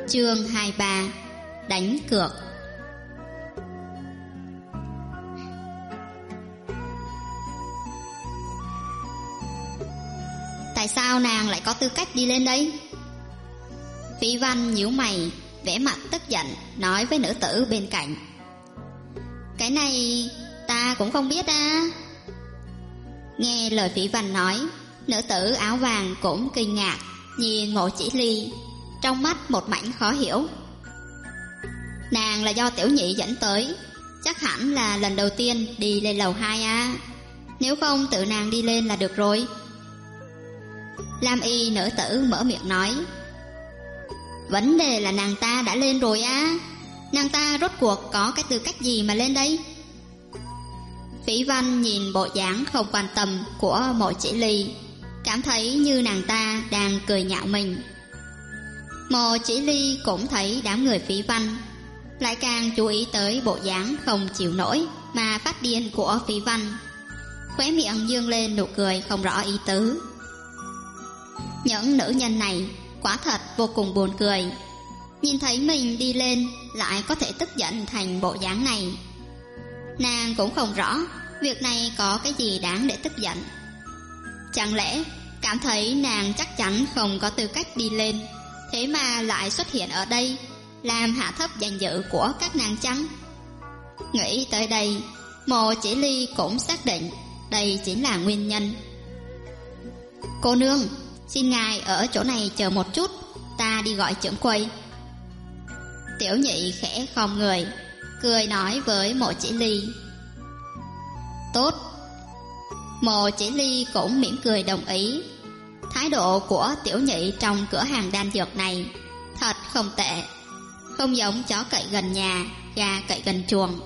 Chương 23: Đánh cược. Tại sao nàng lại có tư cách đi lên đây? Phí Văn nhíu mày, vẻ mặt tức giận, nói với nữ tử bên cạnh. Cái này ta cũng không biết à. Nghe lời Phí Văn nói, nữ tử áo vàng cũng kinh ngạc, nhìn Mộ Chỉ Ly, trong mắt một mảnh khó hiểu. Nàng là do tiểu nhị dẫn tới, chắc hẳn là lần đầu tiên đi lên lầu 2 à. Nếu không tự nàng đi lên là được rồi. Lam y nữ tử mở miệng nói. Vấn đề là nàng ta đã lên rồi á. Nàng ta rốt cuộc có cái tư cách gì mà lên đây? Phí Văn nhìn bộ dáng không quan tâm của Mộ Chỉ Ly, cảm thấy như nàng ta đang cười nhạo mình. Mộ Chỉ Ly cũng thấy đám người Phí Văn, lại càng chú ý tới bộ dáng không chịu nổi mà phát điên của Phí Văn, khóe miệng dương lên nụ cười không rõ ý tứ. Những nữ nhân này quả thật vô cùng buồn cười, nhìn thấy mình đi lên lại có thể tức giận thành bộ dáng này. Nàng cũng không rõ việc này có cái gì đáng để tức giận. Chẳng lẽ cảm thấy nàng chắc chắn không có tư cách đi lên, thế mà lại xuất hiện ở đây làm hạ thấp danh dự của các nàng chăng? Nghĩ tới đây, Mộ Chỉ Ly cũng xác định đây chính là nguyên nhân. Cô nương, xin ngài ở chỗ này chờ một chút, ta đi gọi trưởng quầy. Tiểu nhị khẽ khom người, cười nói với Mộ Chỉ Ly. Tốt. Mộ Chỉ Ly cũng mỉm cười đồng ý. Thái độ của tiểu nhị trong cửa hàng đan dược này thật không tệ, không giống chó cậy gần nhà, gà cậy gần chuồng.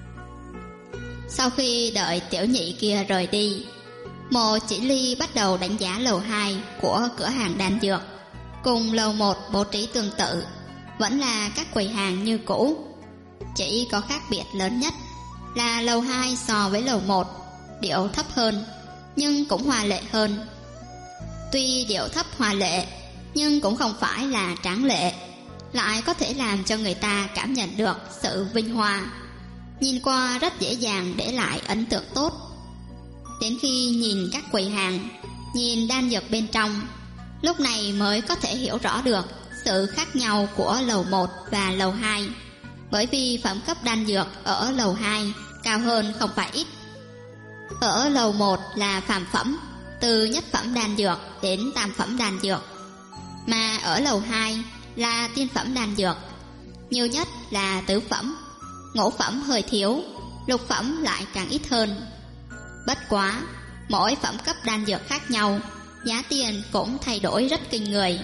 Sau khi đợi tiểu nhị kia rời đi, Mộ Chỉ Ly bắt đầu đánh giá lầu 2 của cửa hàng đan dược. Cùng lầu 1 bố trí tương tự, vẫn là các quầy hàng như cũ. Chỉ có khác biệt lớn nhất là lầu 2 so với lầu 1 điệu thấp hơn, nhưng cũng hoa lệ hơn. Tuy điệu thấp hoa lệ, nhưng cũng không phải là tráng lệ, lại có thể làm cho người ta cảm nhận được sự vinh hoa. Nhìn qua rất dễ dàng để lại ấn tượng tốt. Đến khi nhìn các quầy hàng, nhìn đan dược bên trong, lúc này mới có thể hiểu rõ được sự khác nhau của lầu 1 và lầu 2. Bởi vì phẩm cấp đan dược ở lầu 2 cao hơn không phải ít. Ở lầu 1 là phàm phẩm, từ nhất phẩm đan dược đến tam phẩm đan dược, mà ở lầu 2 là tiên phẩm đan dược, nhiều nhất là tứ phẩm, ngũ phẩm hơi thiếu, lục phẩm lại càng ít hơn. Bất quá, mỗi phẩm cấp đan dược khác nhau, giá tiền cũng thay đổi rất kinh người.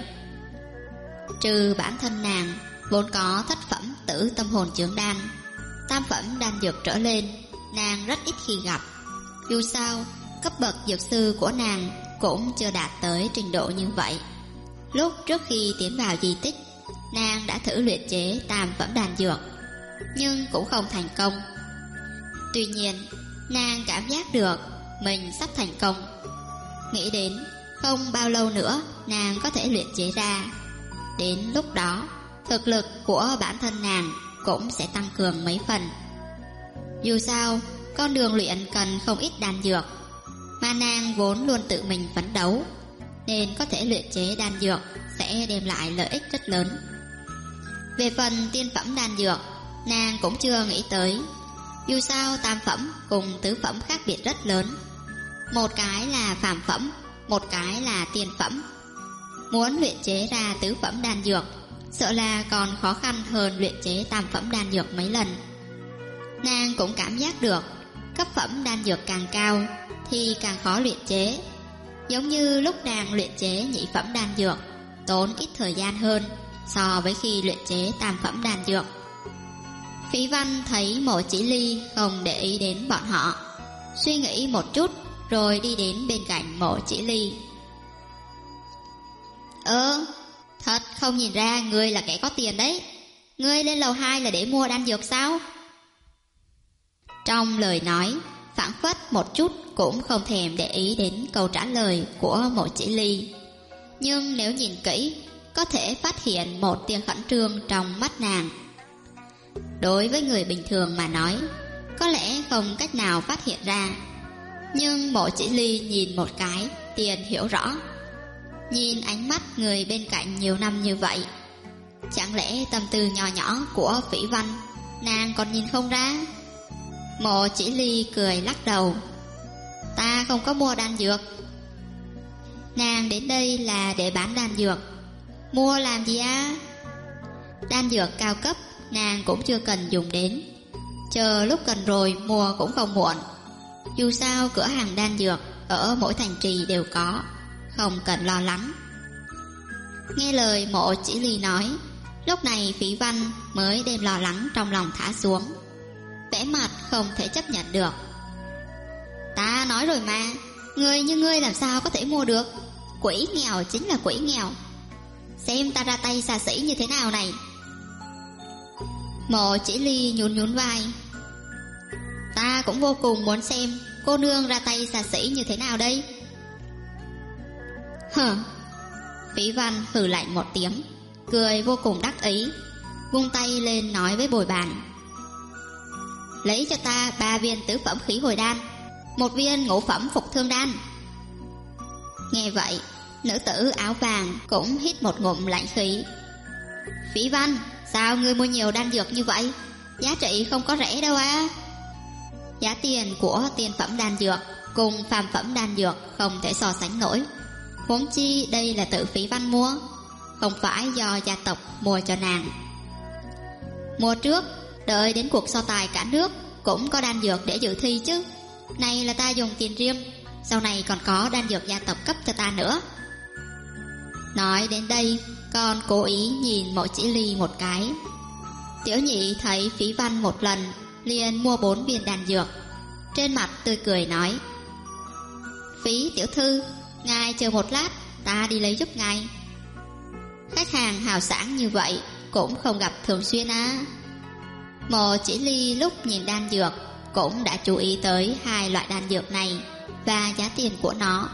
Trừ bản thân nàng vốn có thất phẩm tử tâm hồn chướng đan, tam phẩm đan dược trở lên nàng rất ít khi gặp. Dù sao, cấp bậc dược sư của nàng cũng chưa đạt tới trình độ như vậy. Lúc trước khi tiến vào di tích, nàng đã thử luyện chế tam phẩm đan dược, nhưng cũng không thành công. Tuy nhiên, nàng cảm giác được mình sắp thành công. Nghĩ đến không bao lâu nữa nàng có thể luyện chế ra. Đến lúc đó, thực lực của bản thân nàng cũng sẽ tăng cường mấy phần. Dù sao, con đường luyện cần không ít đan dược, mà nàng vốn luôn tự mình phấn đấu, nên có thể luyện chế đan dược sẽ đem lại lợi ích rất lớn. Về phần tiên phẩm đan dược, nàng cũng chưa nghĩ tới. Dù sao tam phẩm cùng tứ phẩm khác biệt rất lớn, một cái là phàm phẩm, một cái là tiên phẩm. Muốn luyện chế ra tứ phẩm đan dược, sợ là còn khó khăn hơn luyện chế tam phẩm đan dược mấy lần. Nàng cũng cảm giác được cấp phẩm đan dược càng cao thì càng khó luyện chế. Giống như lúc nàng luyện chế nhị phẩm đan dược, tốn ít thời gian hơn so với khi luyện chế tam phẩm đan dược. Phí Văn thấy Mộ Chỉ Ly không để ý đến bọn họ, suy nghĩ một chút rồi đi đến bên cạnh Mộ Chỉ Ly. Thật không nhìn ra ngươi là kẻ có tiền đấy. Ngươi lên lầu 2 là để mua đan dược sao? Trong lời nói phảng phất một chút cũng không thèm để ý đến câu trả lời của Mộ Chỉ Ly. Nhưng nếu nhìn kỹ, có thể phát hiện một tia khẩn trương trong mắt nàng. Đối với người bình thường mà nói, có lẽ không cách nào phát hiện ra, nhưng Mộ Chỉ Ly nhìn một cái liền hiểu rõ. Nhìn ánh mắt người bên cạnh nhiều năm như vậy, chẳng lẽ tâm tư nhỏ nhỏ của Phỉ Văn nàng còn nhìn không ra? Mộ Chỉ Ly cười lắc đầu. Ta không có mua đan dược. Nàng đến đây là để bán đan dược. Mua làm gì á? Đan dược cao cấp nàng cũng chưa cần dùng đến, chờ lúc cần rồi mua cũng không muộn. Dù sao cửa hàng đan dược ở mỗi thành trì đều có, không cần lo lắng. Nghe lời Mộ Chỉ Ly nói, lúc này Phỉ Văn mới đem lo lắng trong lòng thả xuống, vẻ mặt không thể chấp nhận được. Ta nói rồi mà, người như ngươi làm sao có thể mua được? Quỷ nghèo chính là quỷ nghèo. Xem ta ra tay xa xỉ như thế nào này. Mộ Chỉ Ly nhún nhún vai. Ta cũng vô cùng muốn xem cô nương ra tay xa xỉ như thế nào đây. Hừ. Phỉ Văn hừ lạnh một tiếng, cười vô cùng đắc ý, vung tay lên nói với bồi bàn. Lấy cho ta 3 viên tứ phẩm khí hồi đan, 1 viên ngũ phẩm phục thương đan. Nghe vậy, nữ tử áo vàng cũng hít một ngụm lạnh khí. Phỉ Văn, sao ngươi mua nhiều đan dược như vậy? Giá trị không có rẻ đâu á. Giá tiền của tiên phẩm đan dược cùng phàm phẩm đan dược không thể so sánh nổi. Huống chi đây là tự Phỉ Văn mua, không phải do gia tộc mua cho nàng. Mua trước, đợi đến cuộc so tài cả nước cũng có đan dược để dự thi chứ. Này là ta dùng tiền riêng, sau này còn có đan dược gia tộc cấp cho ta nữa. Nói đến đây, còn cố ý nhìn Mộ Chỉ Ly một cái. Tiểu nhị thấy Phỉ Văn một lần liền mua 4 viên đan dược, trên mặt tươi cười nói. Phí tiểu thư, ngài chờ một lát, ta đi lấy giúp ngài. Khách hàng hào sảng như vậy cũng không gặp thường xuyên á. Mộ Chỉ Ly lúc nhìn đan dược cũng đã chú ý tới 2 loại đan dược này và giá tiền của nó.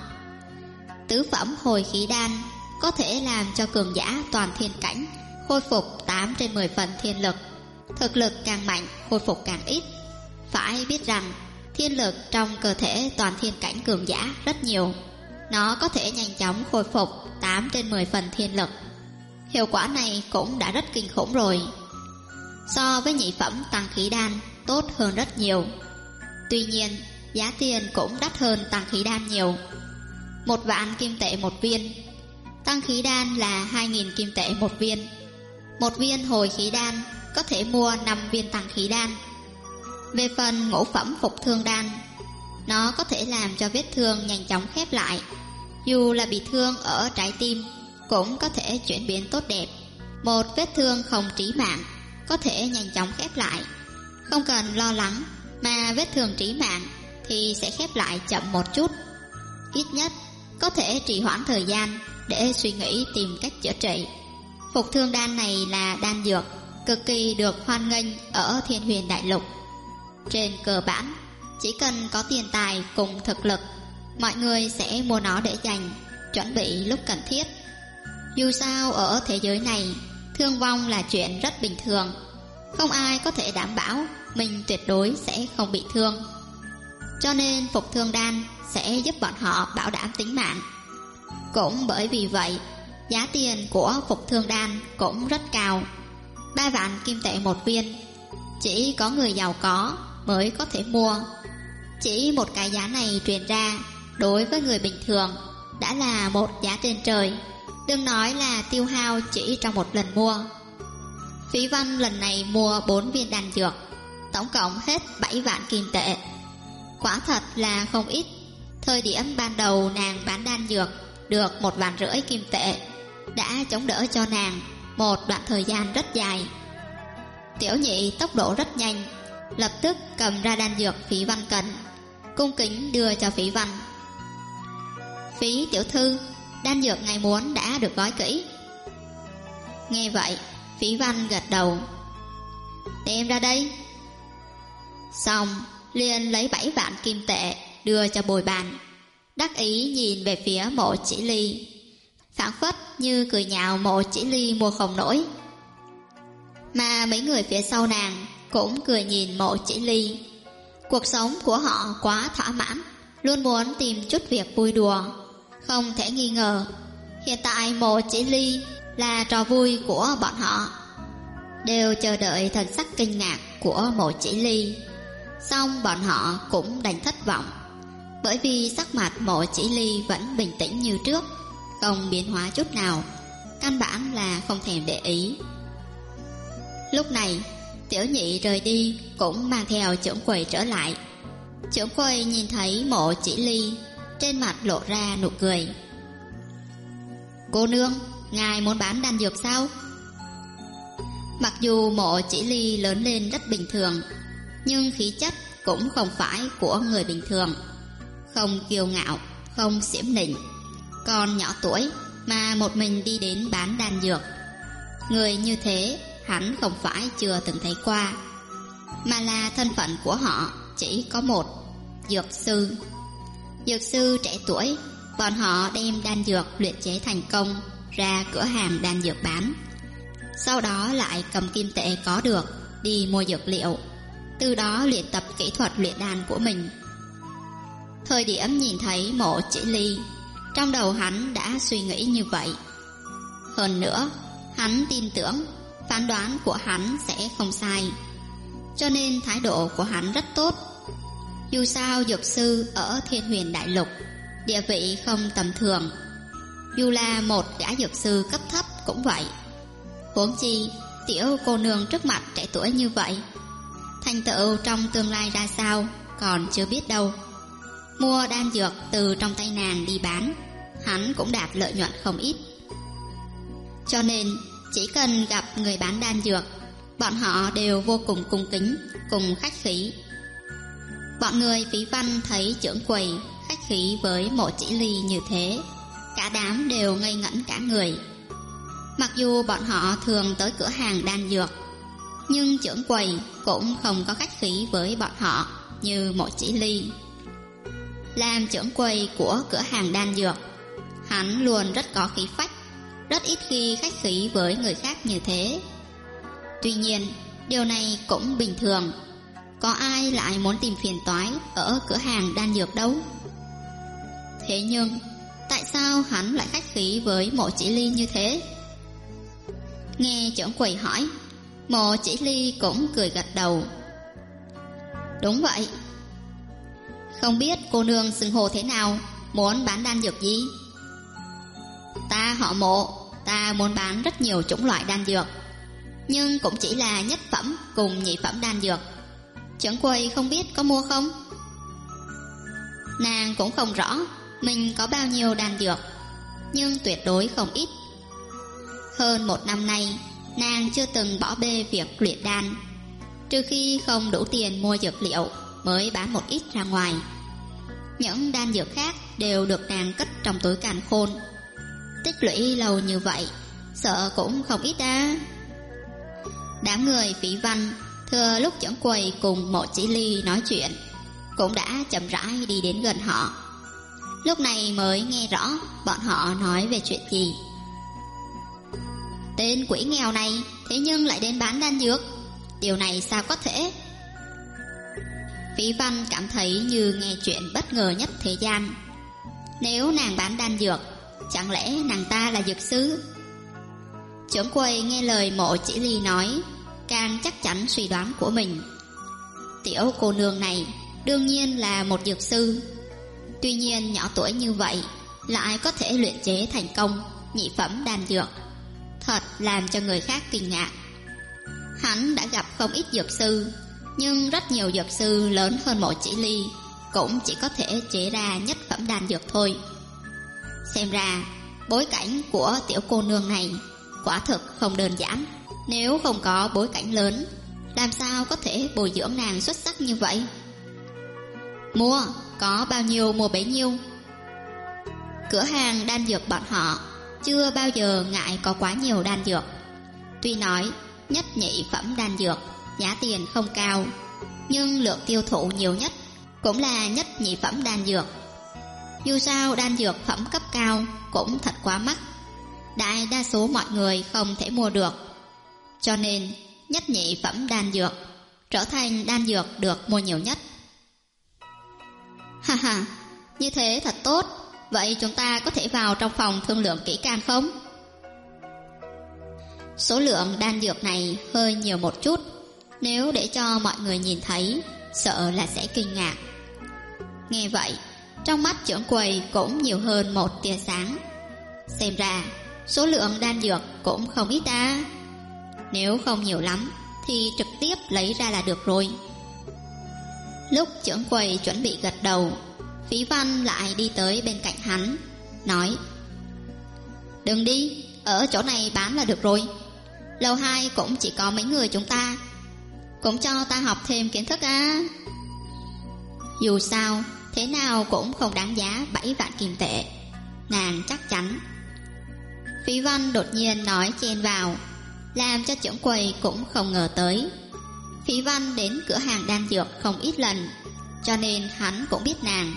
Tứ phẩm hồi khí đan có thể làm cho cường giả toàn thiên cảnh khôi phục 8 trên 10 phần thiên lực. Thực lực càng mạnh khôi phục càng ít. Phải biết rằng thiên lực trong cơ thể toàn thiên cảnh cường giả rất nhiều, nó có thể nhanh chóng khôi phục 8 trên 10 phần thiên lực. Hiệu quả này cũng đã rất kinh khủng rồi. So với nhị phẩm tăng khí đan tốt hơn rất nhiều. Tuy nhiên giá tiền cũng đắt hơn tăng khí đan nhiều. 1 vạn kim tệ 1 viên. Tăng khí đan là 2.000 kim tệ 1 viên. 1 viên hồi khí đan có thể mua 5 viên tăng khí đan. Về phần ngũ phẩm phục thương đan, nó có thể làm cho vết thương nhanh chóng khép lại. Dù là bị thương ở trái tim cũng có thể chuyển biến tốt đẹp. Một vết thương không chí mạng có thể nhanh chóng khép lại, không cần lo lắng. Mà vết thương chí mạng thì sẽ khép lại chậm một chút, ít nhất có thể trì hoãn thời gian để suy nghĩ tìm cách chữa trị. Phục thương đan này là đan dược cực kỳ được hoan nghênh ở Thiên Huyền Đại Lục. Trên cơ bản, chỉ cần có tiền tài cùng thực lực, mọi người sẽ mua nó để dành, chuẩn bị lúc cần thiết. Dù sao ở thế giới này, thương vong là chuyện rất bình thường. Không ai có thể đảm bảo mình tuyệt đối sẽ không bị thương. Cho nên phục thương đan sẽ giúp bọn họ bảo đảm tính mạng. Cũng bởi vì vậy, giá tiền của phục thương đan cũng rất cao, 3 vạn kim tệ 1 viên. Chỉ có người giàu có mới có thể mua. Chỉ một cái giá này truyền ra, đối với người bình thường đã là một giá trên trời, đừng nói là tiêu hao chỉ trong một lần mua. Phỉ Văn lần này mua 4 viên đan dược, tổng cộng hết 7 vạn kim tệ. Quả thật là không ít. Thời điểm ban đầu nàng bán đan dược được 1,5 vạn kim tệ, đã chống đỡ cho nàng một đoạn thời gian rất dài. Tiểu nhị tốc độ rất nhanh, lập tức cầm ra đan dược Phỉ Văn cần, cung kính đưa cho Phỉ Văn. Phí tiểu thư, đan dược ngài muốn đã được gói kỹ. Nghe vậy, Phỉ Văn gật đầu. Đem ra đây. Xong, liền lấy 7 vạn kim tệ đưa cho bồi bàn, đắc ý nhìn về phía Mộ Chỉ Ly. phảng phất như cười nhạo Mộ Chỉ Ly mua không nổi. Mà mấy người phía sau nàng cũng cười nhìn Mộ Chỉ Ly. Cuộc sống của họ quá thỏa mãn, luôn muốn tìm chút việc vui đùa. Không thể nghi ngờ, hiện tại Mộ Chỉ Ly là trò vui của bọn họ. Đều chờ đợi thần sắc kinh ngạc của Mộ Chỉ Ly. Xong bọn họ cũng đành thất vọng, bởi vì sắc mặt Mộ Chỉ Ly vẫn bình tĩnh như trước, không biến hóa chút nào, căn bản là không thèm để ý. Lúc này Tiểu Nhị rời đi cũng mang theo trưởng quầy trở lại. Trưởng quầy nhìn thấy Mộ Chỉ Ly, trên mặt lộ ra nụ cười. Cô nương, ngài muốn bán đan dược sao? Mặc dù Mộ Chỉ Ly lớn lên rất bình thường, nhưng khí chất cũng không phải của người bình thường. Không kiêu ngạo, không xiểm nịnh, còn nhỏ tuổi mà một mình đi đến bán đan dược. Người như thế hắn không phải chưa từng thấy qua, mà là thân phận của họ chỉ có một: dược sư. Dược sư trẻ tuổi, bọn họ đem đan dược luyện chế thành công ra cửa hàng đan dược bán, sau đó lại cầm kim tệ có được đi mua dược liệu, từ đó luyện tập kỹ thuật luyện đan của mình. Thời điểm nhìn thấy Mộ Chỉ Ly, trong đầu hắn đã suy nghĩ như vậy. Hơn nữa, hắn tin tưởng phán đoán của hắn sẽ không sai, cho nên thái độ của hắn rất tốt. Dù sao dược sư ở Thiên Huyền Đại Lục địa vị không tầm thường, dù là một gã dược sư cấp thấp cũng vậy. Huống chi tiểu cô nương trước mặt trẻ tuổi như vậy, thành tựu trong tương lai ra sao còn chưa biết đâu. Mua đan dược từ trong tay nàng đi bán, hắn cũng đạt lợi nhuận không ít. Cho nên chỉ cần gặp người bán đan dược, bọn họ đều vô cùng cung kính, cùng khách khí. Bọn người Phí Văn thấy trưởng quầy khách khí với Mộ Chỉ Ly như thế, cả đám đều ngây ngẩn cả người. Mặc dù bọn họ thường tới cửa hàng đan dược, nhưng trưởng quầy cũng không có khách khí với bọn họ như Mộ Chỉ Ly. Làm trưởng quầy của cửa hàng đan dược, hắn luôn rất có khí phách, rất ít khi khách khí với người khác như thế. Tuy nhiên, điều này cũng bình thường, có ai lại muốn tìm phiền toái ở cửa hàng đan dược đâu. Thế nhưng, tại sao hắn lại khách khí với Mộ Chỉ Ly như thế? Nghe trưởng quầy hỏi, Mộ Chỉ Ly cũng cười gật đầu. Đúng vậy. Không biết cô nương xưng hô thế nào, muốn bán đan dược gì? Ta họ Mộ, ta muốn bán rất nhiều chủng loại đan dược, nhưng cũng chỉ là nhất phẩm cùng nhị phẩm đan dược. Trưởng quầy không biết có mua không? Nàng cũng không rõ mình có bao nhiêu đan dược, nhưng tuyệt đối không ít. Hơn 1 năm nay, nàng chưa từng bỏ bê việc luyện đan, trừ khi không đủ tiền mua dược liệu mới bán một ít ra ngoài. Những đan dược khác đều được nàng cất trong túi càn khôn. Tích lũy lâu như vậy, sợ cũng không ít đã. Đám người Phí Văn thừa lúc trưởng quầy cùng Mộ Chỉ Ly nói chuyện, cũng đã chậm rãi đi đến gần họ. Lúc này mới nghe rõ bọn họ nói về chuyện gì. Tên quỷ nghèo này thế nhưng lại đến bán đan dược, điều này sao có thể? Phí Văn cảm thấy như nghe chuyện bất ngờ nhất thế gian. Nếu nàng bán đan dược, chẳng lẽ nàng ta là dược sư? Trưởng quầy nghe lời Mộ Chỉ Ly nói, càng chắc chắn suy đoán của mình. Tiểu cô nương này đương nhiên là một dược sư. Tuy nhiên nhỏ tuổi như vậy lại có thể luyện chế thành công nhị phẩm đan dược, thật làm cho người khác kinh ngạc. Hắn đã gặp không ít dược sư, nhưng rất nhiều dược sư lớn hơn Mộ Chỉ Ly cũng chỉ có thể chế ra nhất phẩm đan dược thôi. Xem ra bối cảnh của tiểu cô nương này quả thực không đơn giản. Nếu không có bối cảnh lớn, làm sao có thể bồi dưỡng nàng xuất sắc như vậy? Mua, có bao nhiêu mua bấy nhiêu. Cửa hàng đan dược bọn họ chưa bao giờ ngại có quá nhiều đan dược. Tuy nói nhất nhị phẩm đan dược giá tiền không cao, nhưng lượng tiêu thụ nhiều nhất cũng là nhất nhị phẩm đan dược. Dù sao đan dược phẩm cấp cao cũng thật quá mắc, đại đa số mọi người không thể mua được. Cho nên nhất nhị phẩm đan dược trở thành đan dược được mua nhiều nhất. Ha ha, như thế thật tốt. Vậy chúng ta có thể vào trong phòng thương lượng kỹ càng không? Số lượng đan dược này hơi nhiều một chút, nếu để cho mọi người nhìn thấy, sợ là sẽ kinh ngạc. Nghe vậy, trong mắt trưởng quầy cũng nhiều hơn một tia sáng. Xem ra, số lượng đan dược cũng không ít ta. Nếu không nhiều lắm, thì trực tiếp lấy ra là được rồi. Lúc trưởng quầy chuẩn bị gật đầu, Phí Văn lại đi tới bên cạnh hắn, nói: đừng đi, ở chỗ này bán là được rồi. Lầu 2 cũng chỉ có mấy người chúng ta, cũng cho ta học thêm kiến thức á. Dù sao, thế nào cũng không đáng giá 7 vạn kim tệ, nàng chắc chắn. Phí Văn đột nhiên nói chen vào, làm cho trưởng quầy cũng không ngờ tới. Phí Văn đến cửa hàng đan dược không ít lần, cho nên hắn cũng biết nàng.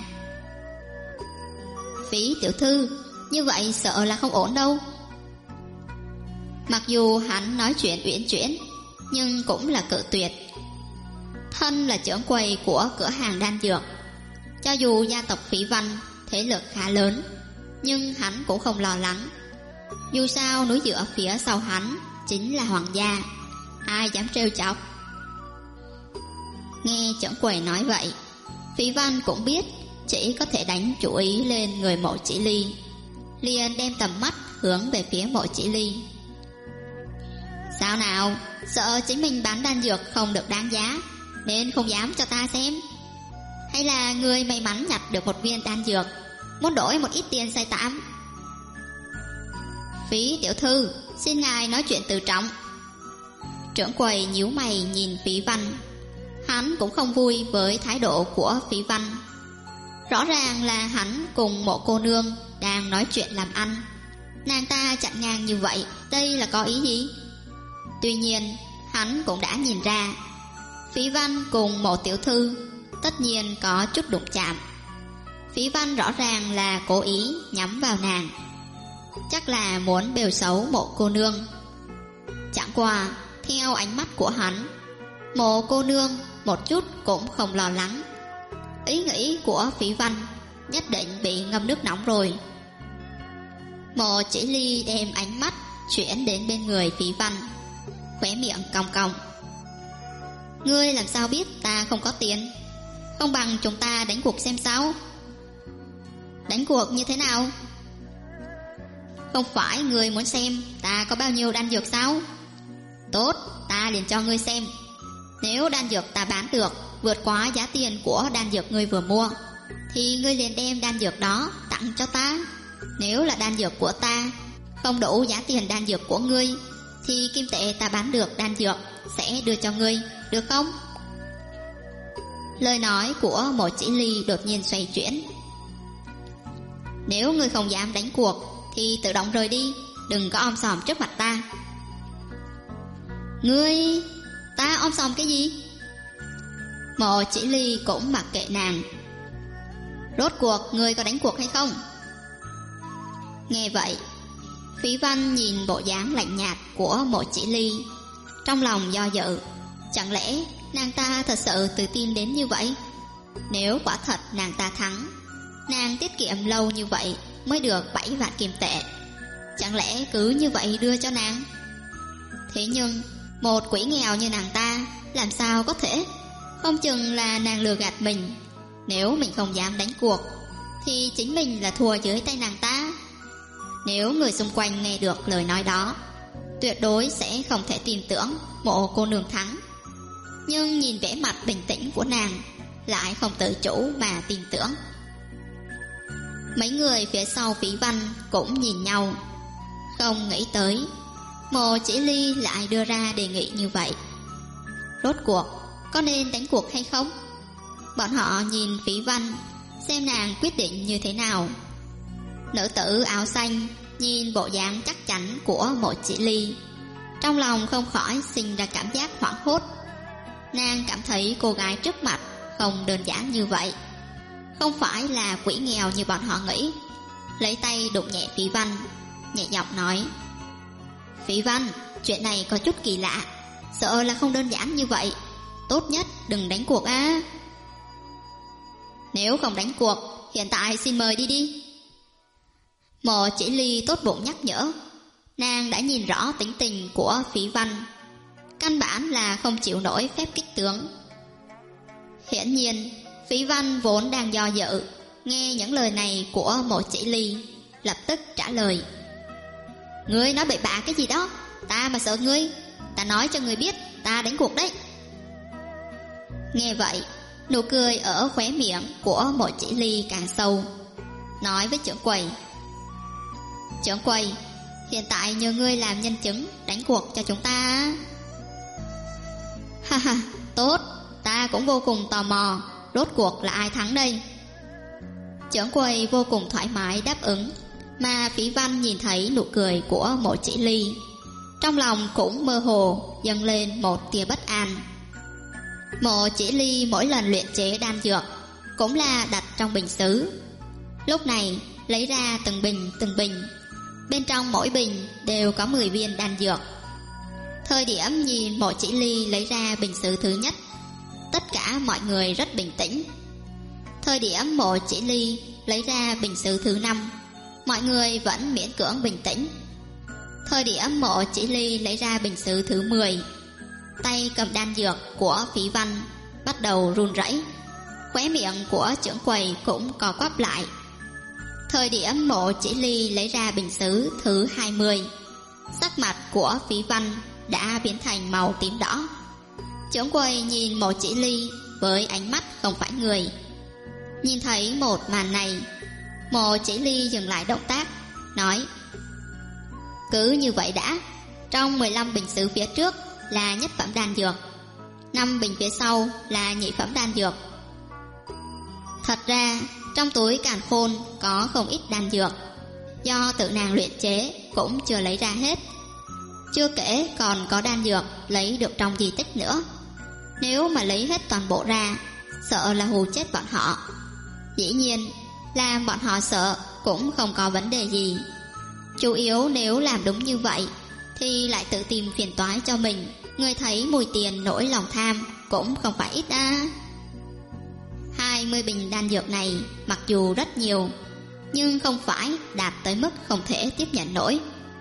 Phí tiểu thư, như vậy sợ là không ổn đâu. Mặc dù hắn nói chuyện uyển chuyển, nhưng cũng là cự tuyệt. Thân là trưởng quầy của cửa hàng đan dược, cho dù gia tộc Phí Văn thế lực khá lớn, nhưng hắn cũng không lo lắng. Dù sao núi dựa phía sau hắn chính là hoàng gia, ai dám trêu chọc. Nghe trưởng quầy nói vậy, Phí Văn cũng biết chỉ có thể đánh chủ ý lên người Mộ Chỉ Ly, liền đem tầm mắt hướng về phía Mộ Chỉ Ly. Sao nào, sợ chính mình bán đan dược không được đáng giá nên không dám cho ta xem? Hay là người may mắn nhặt được một viên đan dược, muốn đổi một ít tiền sai tạm? Phí tiểu thư, xin ngài nói chuyện từ trọng. Trưởng quầy nhíu mày nhìn Phí Văn. Hắn cũng không vui với thái độ của Phí Văn. Rõ ràng là hắn cùng một cô nương đang nói chuyện làm ăn, nàng ta chặn ngang như vậy, đây là có ý gì? Tuy nhiên, hắn cũng đã nhìn ra Phí Văn cùng một tiểu thư tất nhiên có chút đụng chạm. Phí Văn rõ ràng là cố ý nhắm vào nàng, chắc là muốn bêu xấu một cô nương. Chẳng qua, theo ánh mắt của hắn, một cô nương một chút cũng không lo lắng. Ý nghĩ của Phí Văn nhất định bị ngâm nước nóng rồi. Mộ Chỉ Ly đem ánh mắt chuyển đến bên người Phí Văn, khóe miệng cong cong. Ngươi làm sao biết ta không có tiền? Không bằng chúng ta đánh cuộc xem sao? Đánh cuộc như thế nào? Không phải ngươi muốn xem ta có bao nhiêu đan dược sao? Tốt, ta liền cho ngươi xem. Nếu đan dược ta bán được vượt quá giá tiền của đan dược ngươi vừa mua, thì ngươi liền đem đan dược đó tặng cho ta. Nếu là đan dược của ta không đủ giá tiền đan dược của ngươi, thì kim tệ ta bán được đan dược sẽ đưa cho ngươi, được không? Lời nói của Mộ Chỉ Ly đột nhiên xoay chuyển. Nếu ngươi không dám đánh cuộc thì tự động rời đi, đừng có om sòm trước mặt ta. Ngươi... ta om sòm cái gì? Mộ Chỉ Ly cũng mặc kệ nàng. Rốt cuộc ngươi có đánh cuộc hay không? Nghe vậy, Phí Văn nhìn bộ dáng lạnh nhạt của Mộ Chỉ Ly, trong lòng do dự. Chẳng lẽ nàng ta thật sự tự tin đến như vậy? Nếu quả thật nàng ta thắng, nàng tiết kiệm lâu như vậy mới được 7 vạn kim tệ, chẳng lẽ cứ như vậy đưa cho nàng? Thế nhưng một quỷ nghèo như nàng ta làm sao có thể? Không chừng là nàng lừa gạt mình. Nếu mình không dám đánh cuộc thì chính mình là thua dưới tay nàng ta. Nếu người xung quanh nghe được lời nói đó, tuyệt đối sẽ không thể tin tưởng Mộ cô nương thắng. Nhưng nhìn vẻ mặt bình tĩnh của nàng, lại không tự chủ mà tin tưởng. Mấy người phía sau Phí Văn cũng nhìn nhau, không nghĩ tới Mộ Chỉ Ly lại đưa ra đề nghị như vậy. Rốt cuộc có nên đánh cuộc hay không? Bọn họ nhìn Phí Văn, xem nàng quyết định như thế nào. Nữ tử áo xanh nhìn bộ dáng chắc chắn của Mộ Chỉ Ly, trong lòng không khỏi sinh ra cảm giác hoảng hốt. Nàng cảm thấy cô gái trước mặt không đơn giản như vậy, không phải là quỷ nghèo như bọn họ nghĩ. Lấy tay đụng nhẹ Phí Văn, nhẹ giọng nói: Phỉ Văn, chuyện này có chút kỳ lạ, sợ là không đơn giản như vậy. Tốt nhất đừng đánh cuộc á. Nếu không đánh cuộc, hiện tại xin mời đi đi. Mộ Chỉ Ly tốt bụng nhắc nhở. Nàng đã nhìn rõ tính tình của Phỉ Văn, căn bản là không chịu nổi phép kích tướng. Hiển nhiên Phỉ Văn vốn đang do dự, nghe những lời này của Mộ Chỉ Ly, lập tức trả lời: Ngươi nói bậy bạ cái gì đó, ta mà sợ ngươi, ta nói cho ngươi biết ta đánh cuộc đấy. Nghe vậy, nụ cười ở khóe miệng của Mộ Chỉ Ly càng sâu, nói với trưởng quầy: Trưởng quầy, hiện tại nhờ ngươi làm nhân chứng đánh cuộc cho chúng ta. Ha ha, tốt, ta cũng vô cùng tò mò, rốt cuộc là ai thắng đây? Trưởng quầy vô cùng thoải mái đáp ứng, mà Phỉ Văn nhìn thấy nụ cười của Mộ Chỉ Ly, trong lòng cũng mơ hồ dâng lên một tia bất an. Mộ Chỉ Ly mỗi lần luyện chế đan dược cũng là đặt trong bình sứ, lúc này lấy ra từng bình, bên trong mỗi bình đều có 10 viên đan dược. Thời điểm nhìn Mộ Chỉ Ly lấy ra bình sứ thứ nhất, tất cả mọi người rất bình tĩnh. Thời điểm Mộ Chỉ Ly lấy ra bình sứ thứ 5, mọi người vẫn miễn cưỡng bình tĩnh. Thời điểm Mộ Chỉ Ly lấy ra bình sứ thứ 10, tay cầm đan dược của Phỉ Văn bắt đầu run rẩy, khóe miệng của trưởng quầy cũng co quắp lại. Thời điểm Mộ Chỉ Ly lấy ra bình sứ thứ 20, sắc mặt của Phỉ Văn đã biến thành màu tím đỏ. Trưởng quầy nhìn Mộ Chỉ Ly với ánh mắt không phải người. Nhìn thấy một màn này, Mộ Chỉ Ly dừng lại động tác, nói: Cứ như vậy đã, trong 15 bình sứ phía trước là nhất phẩm đan dược, 5 bình phía sau là nhị phẩm đan dược. Thật ra trong túi càn khôn có không ít đan dược, do tự nàng luyện chế cũng chưa lấy ra hết. Chưa kể còn có đan dược lấy được trong di tích nữa. Nếu mà lấy hết toàn bộ ra, sợ là hù chết bọn họ. Dĩ nhiên, làm bọn họ sợ cũng không có vấn đề gì. Chủ yếu nếu làm đúng như vậy thì lại tự tìm phiền toái cho mình. Người thấy mùi tiền nỗi lòng tham cũng không phải ít á. 20 bình đan dược này mặc dù rất nhiều, nhưng không phải đạt tới mức không thể tiếp nhận nổi.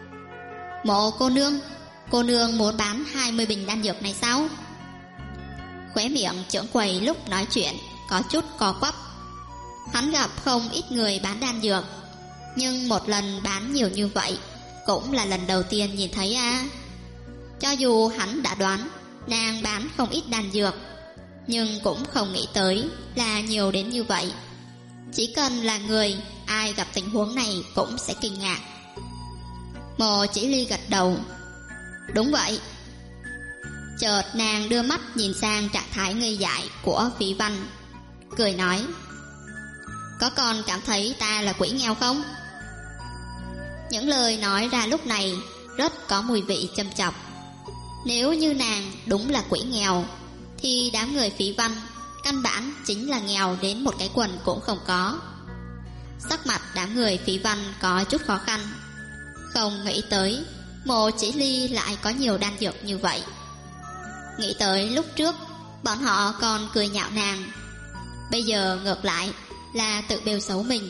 Mộ cô nương muốn bán 20 bình đan dược này sao? Khóe miệng trưởng quầy lúc nói chuyện có chút co quắp. Hắn gặp không ít người bán đan dược, nhưng một lần bán nhiều như vậy cũng là lần đầu tiên nhìn thấy à. Cho dù hắn đã đoán nàng bán không ít đan dược, nhưng cũng không nghĩ tới là nhiều đến như vậy. Chỉ cần là người, ai gặp tình huống này cũng sẽ kinh ngạc. Mộ Chỉ Ly gật đầu: Đúng vậy. Chợt nàng đưa mắt nhìn sang trạng thái ngây dại của Phỉ Văn, cười nói: Có còn cảm thấy ta là quỷ nghèo không? Những lời nói ra lúc này rất có mùi vị châm chọc. Nếu như nàng đúng là quỷ nghèo thì đám người Phỉ Văn căn bản chính là nghèo đến một cái quần cũng không có. Sắc mặt đám người Phỉ Văn có chút khó khăn. Không nghĩ tới Mộ Chỉ Ly lại có nhiều đan dược như vậy. Nghĩ tới lúc trước bọn họ còn cười nhạo nàng, bây giờ ngược lại là tự bêu xấu mình.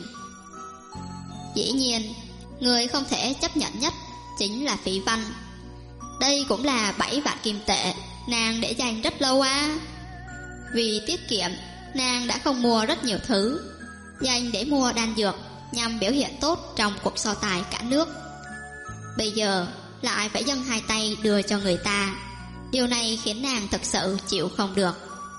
Dĩ nhiên, người không thể chấp nhận nhất chính là Phỉ Văn. Đây cũng là 7 vạn kim tệ nàng để dành rất lâu à. Vì tiết kiệm, nàng đã không mua rất nhiều thứ, dành để mua đan dược nhằm biểu hiện tốt trong cuộc so tài cả nước. Bây giờ lại phải dâng hai tay đưa cho người ta. Điều này khiến nàng thật sự chịu không được.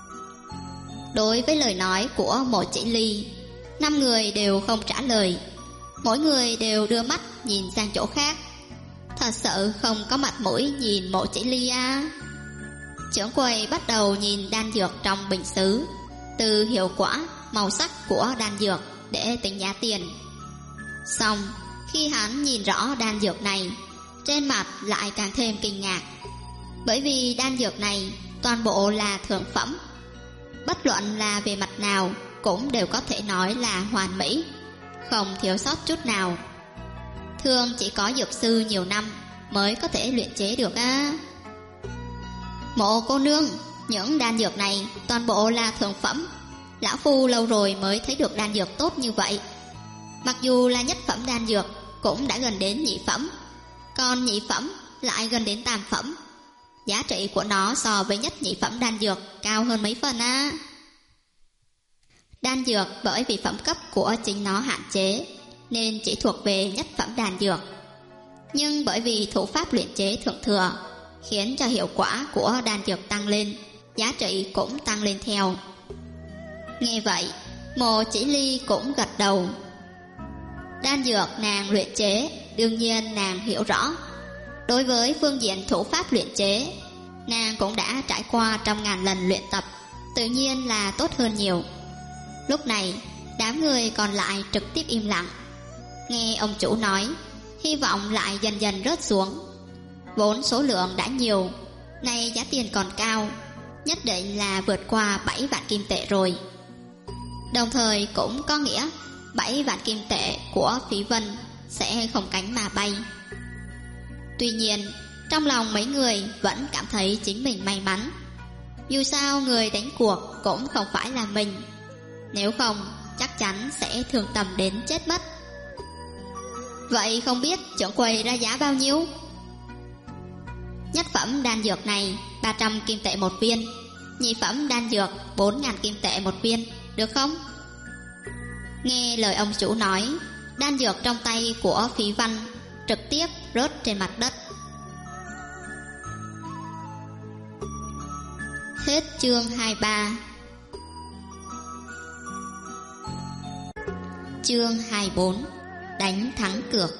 Đối với lời nói của Mộ Chỉ Ly, 5 người đều không trả lời. Mỗi người đều đưa mắt nhìn sang chỗ khác. Thật sự không có mặt mũi nhìn Mộ Chỉ Ly à. Trưởng quầy bắt đầu nhìn đan dược trong bình sứ, từ hiệu quả, màu sắc của đan dược để tính giá tiền. Xong, khi hắn nhìn rõ đan dược này, trên mặt lại càng thêm kinh ngạc. Bởi vì đan dược này toàn bộ là thượng phẩm, bất luận là về mặt nào cũng đều có thể nói là hoàn mỹ, không thiếu sót chút nào. thường chỉ có dược sư nhiều năm mới có thể luyện chế được á. Mộ cô nương, những đan dược này toàn bộ là thượng phẩm. Lão phu lâu rồi mới thấy được đan dược tốt như vậy. Mặc dù là nhất phẩm đan dược cũng đã gần đến nhị phẩm, còn nhị phẩm lại gần đến tam phẩm. Giá trị của nó so với nhất nhị phẩm đan dược cao hơn mấy phần á. Đan dược bởi vì phẩm cấp của chính nó hạn chế nên chỉ thuộc về nhất phẩm đan dược. Nhưng bởi vì thủ pháp luyện chế thượng thừa khiến cho hiệu quả của đan dược tăng lên, giá trị cũng tăng lên theo. Nghe vậy, Mộ Chỉ Ly cũng gật đầu. Đan dược nàng luyện chế đương nhiên nàng hiểu rõ. Đối với phương diện thủ pháp luyện chế, nàng cũng đã trải qua trăm ngàn lần luyện tập, tự nhiên là tốt hơn nhiều. Lúc này, đám người còn lại trực tiếp im lặng. Nghe ông chủ nói, hy vọng lại dần dần rớt xuống. Vốn số lượng đã nhiều, nay giá tiền còn cao, nhất định là vượt qua 7 vạn kim tệ rồi. Đồng thời cũng có nghĩa 7 vạn kim tệ của Phí Vân sẽ không cánh mà bay. Tuy nhiên, trong lòng mấy người vẫn cảm thấy chính mình may mắn. Dù sao người đánh cuộc cũng không phải là mình, nếu không chắc chắn sẽ thương tâm đến chết mất. Vậy không biết trưởng quầy ra giá bao nhiêu? Nhất phẩm đan dược này 300 kim tệ một viên, nhị phẩm đan dược 4.000 kim tệ một viên, được không? Nghe lời ông chủ nói, đan dược trong tay của Phí Văn trực tiếp rớt trên mặt đất. Hết chương 23. Chương 24. Đánh thắng cược.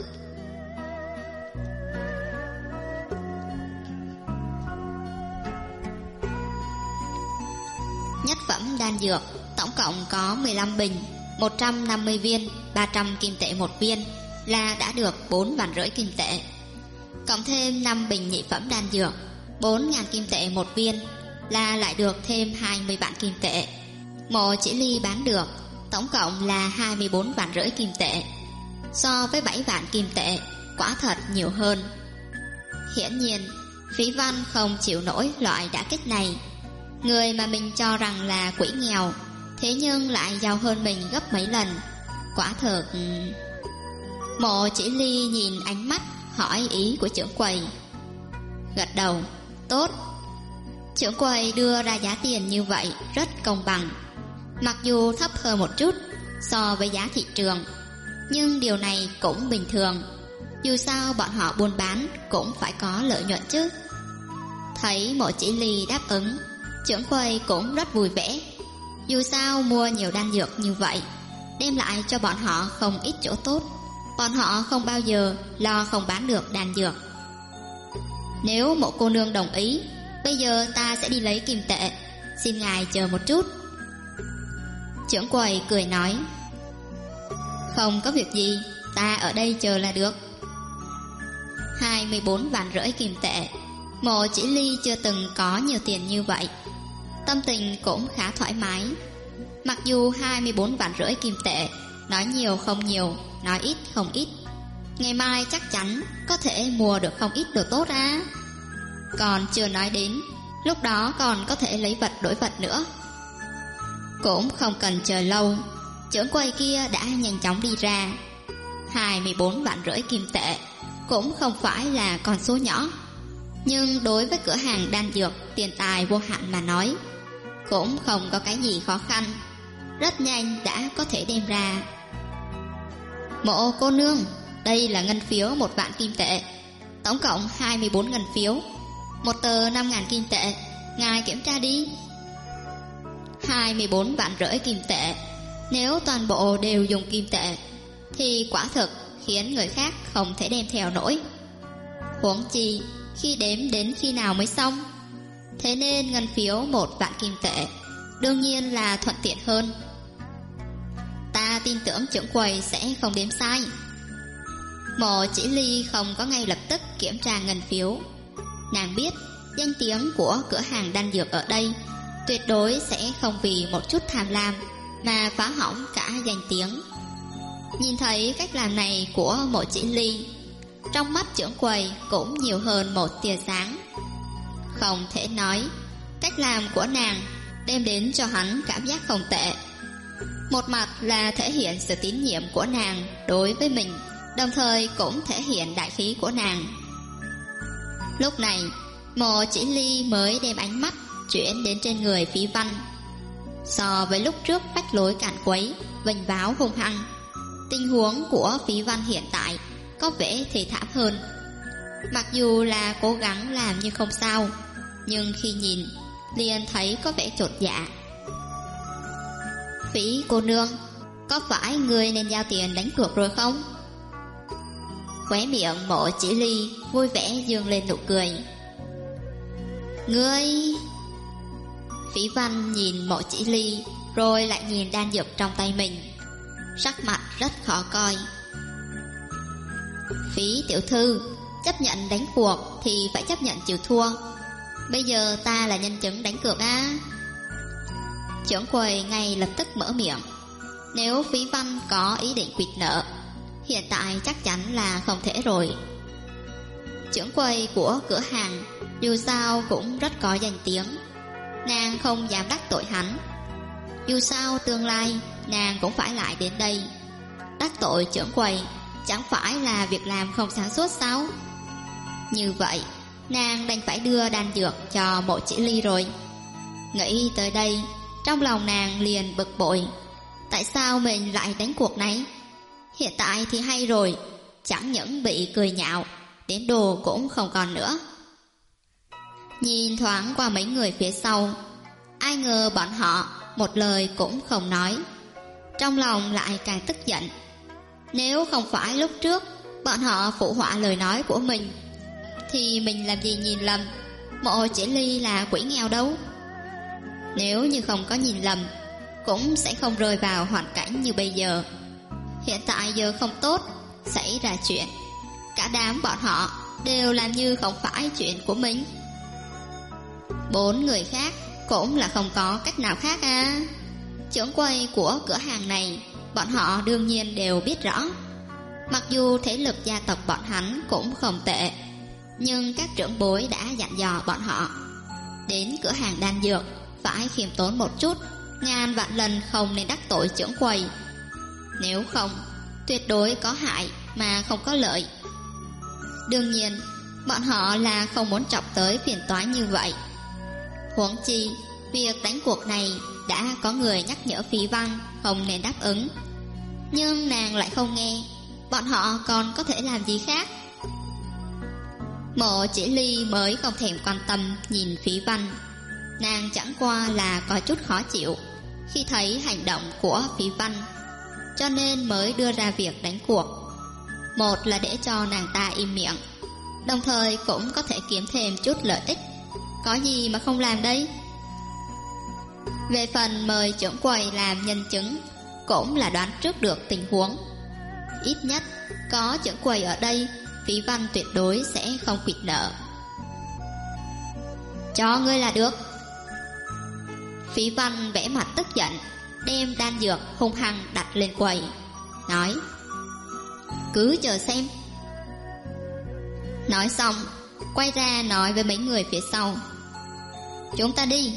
Nhất phẩm đan dược tổng cộng có 15 bình, 150 viên, 300 kim tệ một viên là đã được 4 vạn rưỡi kim tệ. Cộng thêm 5 bình nhị phẩm đan dược, 4.000 kim tệ một viên là lại được thêm 20 vạn kim tệ. Mộ Chỉ Ly bán được tổng cộng là 24 vạn rưỡi kim tệ. So với 7 vạn kim tệ, quả thật nhiều hơn. Hiển nhiên, Phí Văn không chịu nổi loại đả kích này. Người mà mình cho rằng là quỷ nghèo, thế nhưng lại giàu hơn mình gấp mấy lần. Quả thật. Mộ Chỉ Ly nhìn ánh mắt hỏi ý của trưởng quầy, gật đầu. Tốt. Trưởng quầy đưa ra giá tiền như vậy rất công bằng. Mặc dù thấp hơn một chút so với giá thị trường, nhưng điều này cũng bình thường. Dù sao bọn họ buôn bán cũng phải có lợi nhuận chứ. Thấy Mộ Chỉ Ly đáp ứng, trưởng quầy cũng rất vui vẻ. Dù sao mua nhiều đan dược như vậy đem lại cho bọn họ không ít chỗ tốt. Bọn họ không bao giờ lo không bán được đan dược. Nếu Mộ cô nương đồng ý, bây giờ ta sẽ đi lấy kim tệ, xin ngài chờ một chút. Trưởng quầy cười nói, không có việc gì, ta ở đây chờ là được. 24 vạn rưỡi kim tệ. Mộ Chỉ Ly chưa từng có nhiều tiền như vậy, tâm tình cũng khá thoải mái. Mặc dù 24 vạn rưỡi kim tệ, nói nhiều không nhiều, nói ít không ít, ngày mai chắc chắn có thể mua được không ít đồ tốt á. Còn chưa nói đến, lúc đó còn có thể lấy vật đổi vật nữa. Cũng không cần chờ lâu, trưởng quầy kia đã nhanh chóng đi ra. 24 vạn rưỡi kim tệ cũng không phải là con số nhỏ, nhưng đối với cửa hàng đan dược tiền tài vô hạn mà nói, cũng không có cái gì khó khăn, rất nhanh đã có thể đem ra. Mộ cô nương, đây là ngân phiếu 1 vạn kim tệ, tổng cộng 24 ngân phiếu, một tờ 5.000 kim tệ, ngài kiểm tra đi. 24 vạn rưỡi kim tệ, nếu toàn bộ đều dùng kim tệ thì quả thực khiến người khác không thể đem theo nổi. Huống chi khi đếm đến khi nào mới xong. Thế nên ngân phiếu 1 vạn kim tệ đương nhiên là thuận tiện hơn. Ta tin tưởng trưởng quầy sẽ không đếm sai. Mộ Chỉ Ly không có ngay lập tức kiểm tra ngân phiếu. Nàng biết danh tiếng của cửa hàng đan dược ở đây tuyệt đối sẽ không vì một chút tham lam mà phá hỏng cả danh tiếng. Nhìn thấy cách làm này của Mộ Chỉ Ly, trong mắt trưởng quầy cũng nhiều hơn một tia sáng. Không thể nói, cách làm của nàng đem đến cho hắn cảm giác không tệ. Một mặt là thể hiện sự tín nhiệm của nàng đối với mình, đồng thời cũng thể hiện đại khí của nàng. Lúc này, Mộ Chỉ Ly mới đem ánh mắt chuyển đến trên người Phí Văn. So với lúc trước phách lối cản quấy, vênh váo hung hăng, tình huống của Phí Văn hiện tại có vẻ thê thảm hơn. Mặc dù là cố gắng làm như không sao, nhưng khi nhìn liền thấy có vẻ chột dạ. Phí cô nương, có phải người nên giao tiền đánh cược rồi không? Khóe miệng Mộ Chỉ Ly vui vẻ dương lên nụ cười. Ngươi... Phí Văn nhìn Mộ Chỉ Ly, rồi lại nhìn đan dược trong tay mình, sắc mặt rất khó coi. Phí tiểu thư, chấp nhận đánh cuộc thì phải chấp nhận chịu thua. Bây giờ ta là nhân chứng đánh cược á. Trưởng quầy ngay lập tức mở miệng. Nếu Phí Văn có ý định quỵt nợ, hiện tại chắc chắn là không thể rồi. Trưởng quầy của cửa hàng dù sao cũng rất có danh tiếng, nàng không dám đắc tội hắn. Dù sao tương lai nàng cũng phải lại đến đây. Đắc tội trưởng quầy chẳng phải là việc làm không sáng suốt sao? Như vậy nàng đành phải đưa đan dược cho Mộ Chỉ Ly rồi. Nghĩ tới đây, trong lòng nàng liền bực bội. Tại sao mình lại đánh cuộc này? Hiện tại thì hay rồi, chẳng những bị cười nhạo, đến đồ cũng không còn nữa. Nhìn thoáng qua mấy người phía sau, ai ngờ bọn họ một lời cũng không nói. Trong lòng lại càng tức giận. Nếu không phải lúc trước bọn họ phụ họa lời nói của mình, thì mình làm gì nhìn lầm Mộ Chỉ Ly là quỷ nghèo đâu. Nếu như không có nhìn lầm, cũng sẽ không rơi vào hoàn cảnh như bây giờ. Hiện tại giờ không tốt, xảy ra chuyện, cả đám bọn họ đều làm như không phải chuyện của mình. 4 người khác cũng là không có cách nào khác à. Trưởng quầy của cửa hàng này bọn họ đương nhiên đều biết rõ. Mặc dù thế lực gia tộc bọn hắn cũng không tệ, nhưng các trưởng bối đã dặn dò bọn họ đến cửa hàng đan dược phải khiêm tốn một chút, ngàn vạn lần không nên đắc tội trưởng quầy. Nếu không, tuyệt đối có hại mà không có lợi. Đương nhiên, bọn họ là không muốn chọc tới phiền toái như vậy. Huống chi, việc đánh cuộc này đã có người nhắc nhở Phí Văn không nên đáp ứng, nhưng nàng lại không nghe. Bọn họ còn có thể làm gì khác? Mộ Chỉ Ly mới không thèm quan tâm nhìn Phí Văn. Nàng chẳng qua là có chút khó chịu khi thấy hành động của Phí Văn, cho nên mới đưa ra việc đánh cuộc. Một là để cho nàng ta im miệng, đồng thời cũng có thể kiếm thêm chút lợi ích. Có gì mà không làm đấy. Về phần mời trưởng quầy làm nhân chứng, cũng là đoán trước được tình huống. Ít nhất có trưởng quầy ở đây, Phí Văn tuyệt đối sẽ không quỵt nợ. Cho ngươi là được. Phí Văn vẽ mặt tức giận, đem đan dược hung hăng đặt lên quầy, nói: cứ chờ xem. Nói xong, quay ra nói với mấy người phía sau: chúng ta đi.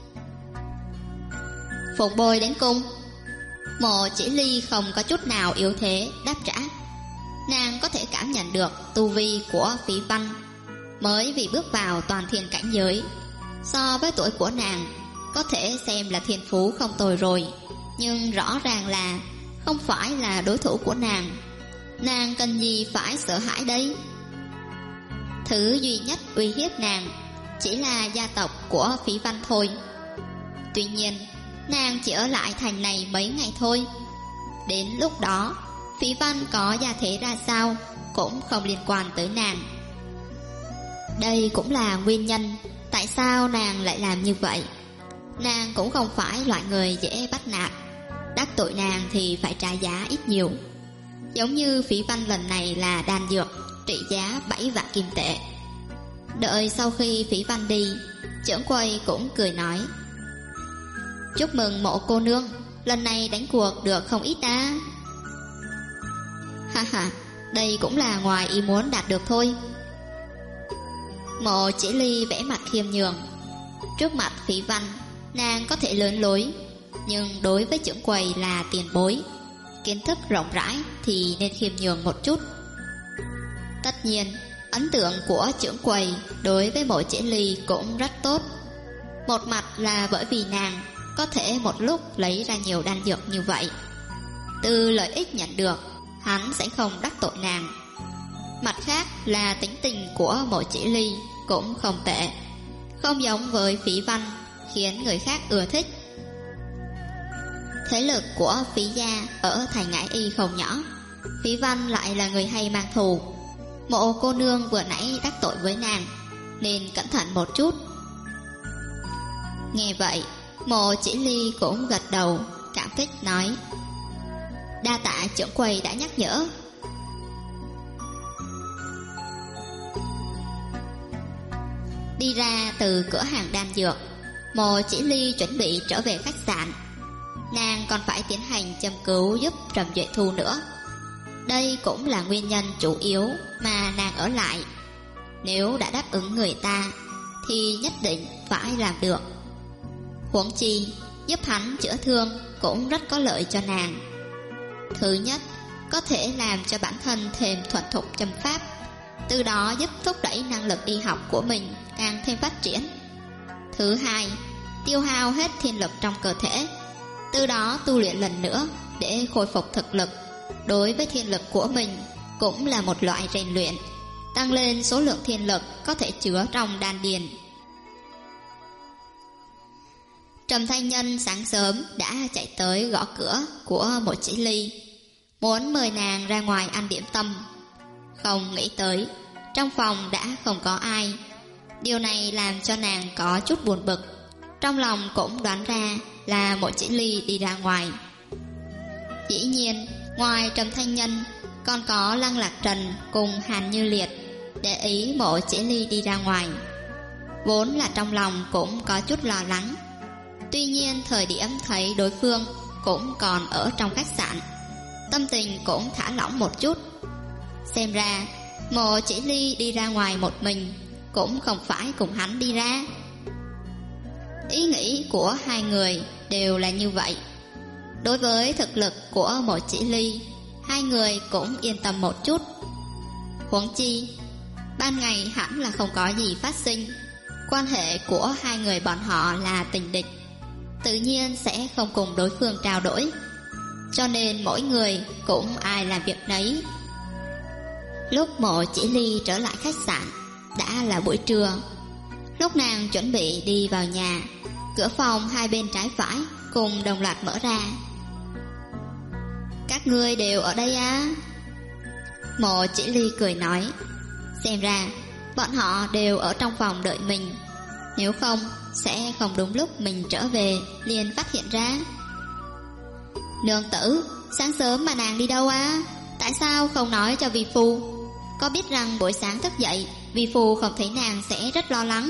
Phục bồi đến cung. Mộ Chỉ Ly không có chút nào yếu thế đáp trả. Nàng có thể cảm nhận được tu vi của Phí Văn mới vì bước vào toàn thiên cảnh giới. So với tuổi của nàng, có thể xem là thiên phú không tồi rồi, nhưng rõ ràng là không phải là đối thủ của nàng. Nàng cần gì phải sợ hãi đây? Thứ duy nhất uy hiếp nàng chỉ là gia tộc của Phí Văn thôi. Tuy nhiên, nàng chỉ ở lại thành này mấy ngày thôi. Đến lúc đó, Phí Văn có gia thế ra sao cũng không liên quan tới nàng. Đây cũng là nguyên nhân tại sao nàng lại làm như vậy. Nàng cũng không phải loại người dễ bắt nạt, đắc tội nàng thì phải trả giá ít nhiều. Giống như Phí Văn lần này là đan dược trị giá 7 vạn kim tệ. Đợi sau khi Phí Văn đi, trưởng quầy cũng cười nói: chúc mừng Mộ cô nương, lần này đánh cuộc được không ít à. Ha ha, đây cũng là ngoài ý muốn đạt được thôi. Mộ Chỉ Ly vẽ mặt khiêm nhường. Trước mặt Phí Văn, nàng có thể lớn lối, nhưng đối với trưởng quầy là tiền bối, kiến thức rộng rãi thì nên khiêm nhường một chút. Tất nhiên, ấn tượng của trưởng quầy đối với Mộ Chỉ Ly cũng rất tốt. Một mặt là bởi vì nàng có thể một lúc lấy ra nhiều đan dược như vậy, từ lợi ích nhận được, hắn sẽ không đắc tội nàng. Mặt khác là tính tình của Mộ Chỉ Ly cũng không tệ, không giống với Phí Văn, khiến người khác ưa thích. Thế lực của Phí gia ở thành Ngải Y không nhỏ. Phí Văn lại là người hay mang thù. Mộ cô nương vừa nãy đắc tội với nàng, nên cẩn thận một chút. Nghe vậy, Mộ Chỉ Ly cũng gật đầu, cảm kích nói: đa tạ trưởng quầy đã nhắc nhở. Đi ra từ cửa hàng đan dược, Mộ Chỉ Ly chuẩn bị trở về khách sạn. Nàng còn phải tiến hành châm cứu giúp Trầm Duệ Thu nữa. Đây cũng là nguyên nhân chủ yếu mà nàng ở lại. Nếu đã đáp ứng người ta thì nhất định phải làm được. Huống chi giúp hắn chữa thương cũng rất có lợi cho nàng. Thứ nhất, có thể làm cho bản thân thêm thuần thục châm pháp, từ đó giúp thúc đẩy năng lực y học của mình càng thêm phát triển. Thứ hai, tiêu hao hết thiên lực trong cơ thể, từ đó tu luyện lần nữa để khôi phục thực lực. Đối với thiên lực của mình cũng là một loại rèn luyện, tăng lên số lượng thiên lực có thể chứa trong đan điền. Trầm Thanh Nhân sáng sớm đã chạy tới gõ cửa của Mộ Chỉ Ly, muốn mời nàng ra ngoài ăn điểm tâm. Không nghĩ tới trong phòng đã không có ai. Điều này làm cho nàng có chút buồn bực. Trong lòng cũng đoán ra là Mộ Chỉ Ly đi ra ngoài. Dĩ nhiên ngoài Trầm Thanh Nhân còn có Lăng Lạc Trần cùng Hàn Như Liệt để ý Mộ Chỉ Ly đi ra ngoài. Vốn là trong lòng cũng có chút lo lắng. Tuy nhiên thời điểm thấy đối phương cũng còn ở trong khách sạn, tâm tình cũng thả lỏng một chút. Xem ra Mộ Chỉ Ly đi ra ngoài một mình, cũng không phải cùng hắn đi ra. Ý nghĩ của hai người đều là như vậy. Đối với thực lực của Mộ Chỉ Ly, hai người cũng yên tâm một chút. Huống chi ban ngày hẳn là không có gì phát sinh. Quan hệ của hai người bọn họ là tình địch, tự nhiên sẽ không cùng đối phương trao đổi, cho nên mỗi người cũng ai làm việc nấy. Lúc Mộ Chỉ Ly trở lại khách sạn đã là buổi trưa. Lúc nàng chuẩn bị đi vào nhà, cửa phòng hai bên trái phải cùng đồng loạt mở ra. Các ngươi đều ở đây à? Mộ Chỉ Ly cười nói, xem ra bọn họ đều ở trong phòng đợi mình, nếu không sẽ không đúng lúc mình trở về liền phát hiện ra. Nương tử, sáng sớm mà nàng đi đâu á? Tại sao không nói cho vi phu? Có biết rằng buổi sáng thức dậy vi phu không thấy nàng sẽ rất lo lắng.